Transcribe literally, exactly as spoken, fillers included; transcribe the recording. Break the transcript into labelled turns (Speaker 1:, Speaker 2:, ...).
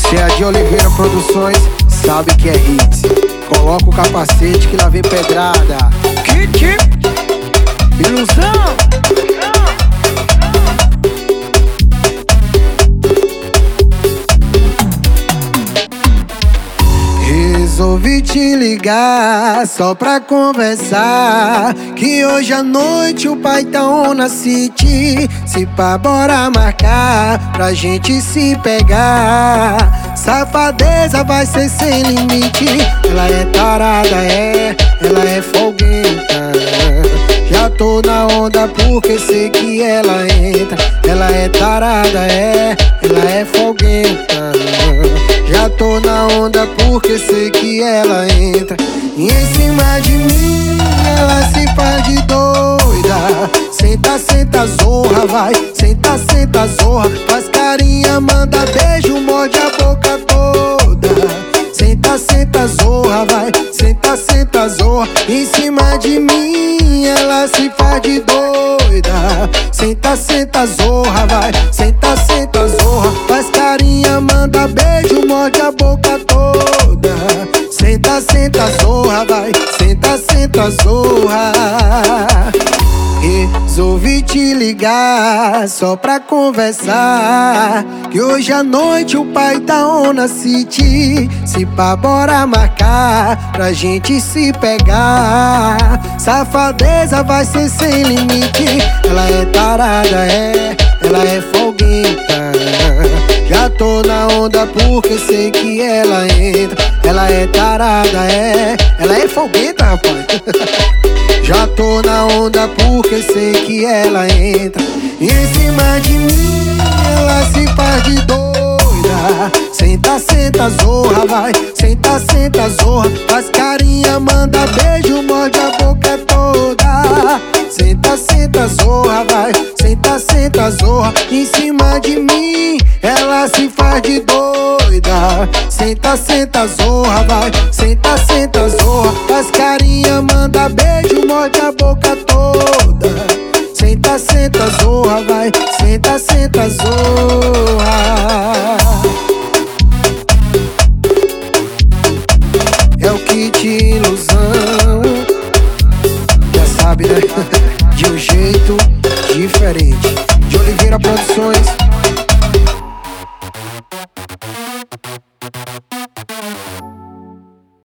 Speaker 1: Se é a de Oliveira Produções, sabe que é hits. Coloca o capacete que lá vem pedrada. Kit, ilusão. Resolvi te ligar só pra conversar, que hoje à noite o pai tá on na city. Se pá, bora marcar pra gente se pegar. Safadeza vai ser sem limite. Ela é tarada, é, ela é folguenta. Já tô na onda porque sei que ela entra. Ela é tarada, é, ela é folguenta. Já tô na onda porque sei que ela entra. E em cima de mim ela se faz de doida. Senta, senta, zorra, vai. Senta, senta, zorra. Faz carinha, manda beijo, morde a boca toda. Senta, senta, zorra, vai. Senta, senta, zorra. Em cima de mim ela se faz de doida. Senta, senta, zorra, vai. Senta, senta, zorra. Faz carinha, manda beijo, morde a boca toda. Senta, senta, zorra, vai. Senta, senta, zorra. Resolvi te ligar só pra conversar, que hoje à noite o pai tá on na city. Se pá, bora marcar pra gente se pegar. Safadeza vai ser sem limite. Ela é tarada, é, ela é folguenta. Já tô na onda porque sei que ela entra. Ela é tarada, é, ela é folguenta, rapaz. Já tô na onda porque sei que ela entra. E em cima de mim ela se faz de doida. Senta, senta, zorra, vai. Senta, senta, zorra. Faz carinha, manda beijo, morde a boca toda. Senta, senta, zorra, vai. Senta, senta, zorra. Em cima de mim ela se faz de doida. Senta, senta, zorra, vai. Senta, senta, zorra. Faz carinha, manda beijo, morde